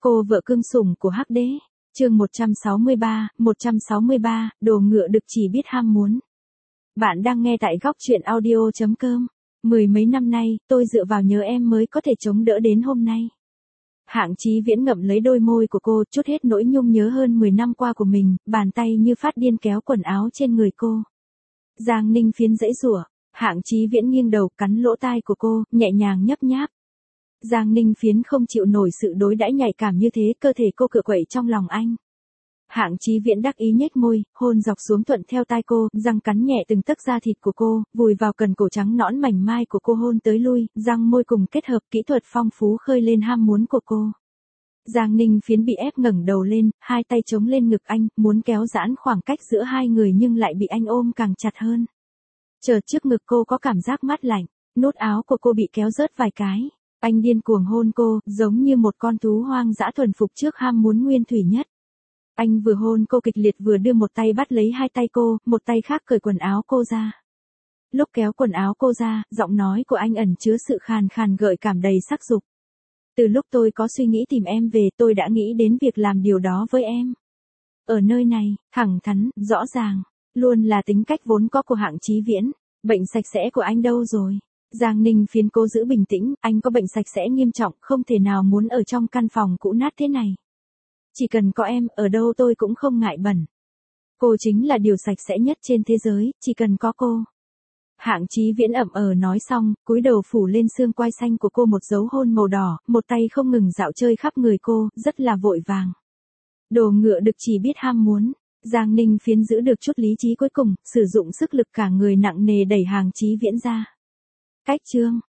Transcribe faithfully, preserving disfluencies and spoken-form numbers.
Cô vợ cưng sủng của Hắc Đế. Chương một trăm sáu mươi ba, một trăm sáu mươi ba, đồ ngựa đực chỉ biết ham muốn. Bạn đang nghe tại góc truyện audio chấm com. Mười mấy năm nay, tôi dựa vào nhớ em mới có thể chống đỡ đến hôm nay. Hạng Chí Viễn ngậm lấy đôi môi của cô, trút hết nỗi nhung nhớ hơn mười năm qua của mình, bàn tay như phát điên kéo quần áo trên người cô. Giang Ninh Phiến giãy giụa, Hạng Chí Viễn nghiêng đầu cắn lỗ tai của cô, nhẹ nhàng nhấp nháp. Giang Ninh Phiến không chịu nổi sự đối đãi nhạy cảm như thế, cơ thể cô cựa quậy trong lòng anh. Hạng Chí Viễn đắc ý nhếch môi, hôn dọc xuống thuận theo tai cô, răng cắn nhẹ từng tấc da thịt của cô, vùi vào cần cổ trắng nõn mảnh mai của cô hôn tới lui, răng môi cùng kết hợp kỹ thuật phong phú khơi lên ham muốn của cô. Giang Ninh Phiến bị ép ngẩng đầu lên, hai tay chống lên ngực anh, muốn kéo giãn khoảng cách giữa hai người nhưng lại bị anh ôm càng chặt hơn. Chợt trước ngực cô có cảm giác mát lạnh, nút áo của cô bị kéo rớt vài cái. Anh điên cuồng hôn cô, giống như một con thú hoang dã thuần phục trước ham muốn nguyên thủy nhất. Anh vừa hôn cô kịch liệt vừa đưa một tay bắt lấy hai tay cô, một tay khác cởi quần áo cô ra. Lúc kéo quần áo cô ra, giọng nói của anh ẩn chứa sự khàn khàn gợi cảm đầy sắc dục. Từ lúc tôi có suy nghĩ tìm em về, tôi đã nghĩ đến việc làm điều đó với em. Ở nơi này, thẳng thắn, rõ ràng, luôn là tính cách vốn có của Hạng Chí Viễn. Bệnh sạch sẽ của anh đâu rồi? Giang Ninh Phiến cố giữ bình tĩnh, anh có bệnh sạch sẽ nghiêm trọng, không thể nào muốn ở trong căn phòng cũ nát thế này. Chỉ cần có em, ở đâu tôi cũng không ngại bẩn. Cô chính là điều sạch sẽ nhất trên thế giới, chỉ cần có cô. Hạng Chí Viễn ậm ờ nói xong, cúi đầu phủ lên xương quai xanh của cô một dấu hôn màu đỏ, một tay không ngừng dạo chơi khắp người cô, rất là vội vàng. Đồ ngựa đực chỉ biết ham muốn. Giang Ninh Phiến giữ được chút lý trí cuối cùng, sử dụng sức lực cả người nặng nề đẩy Hạng Chí Viễn ra. Cách chương.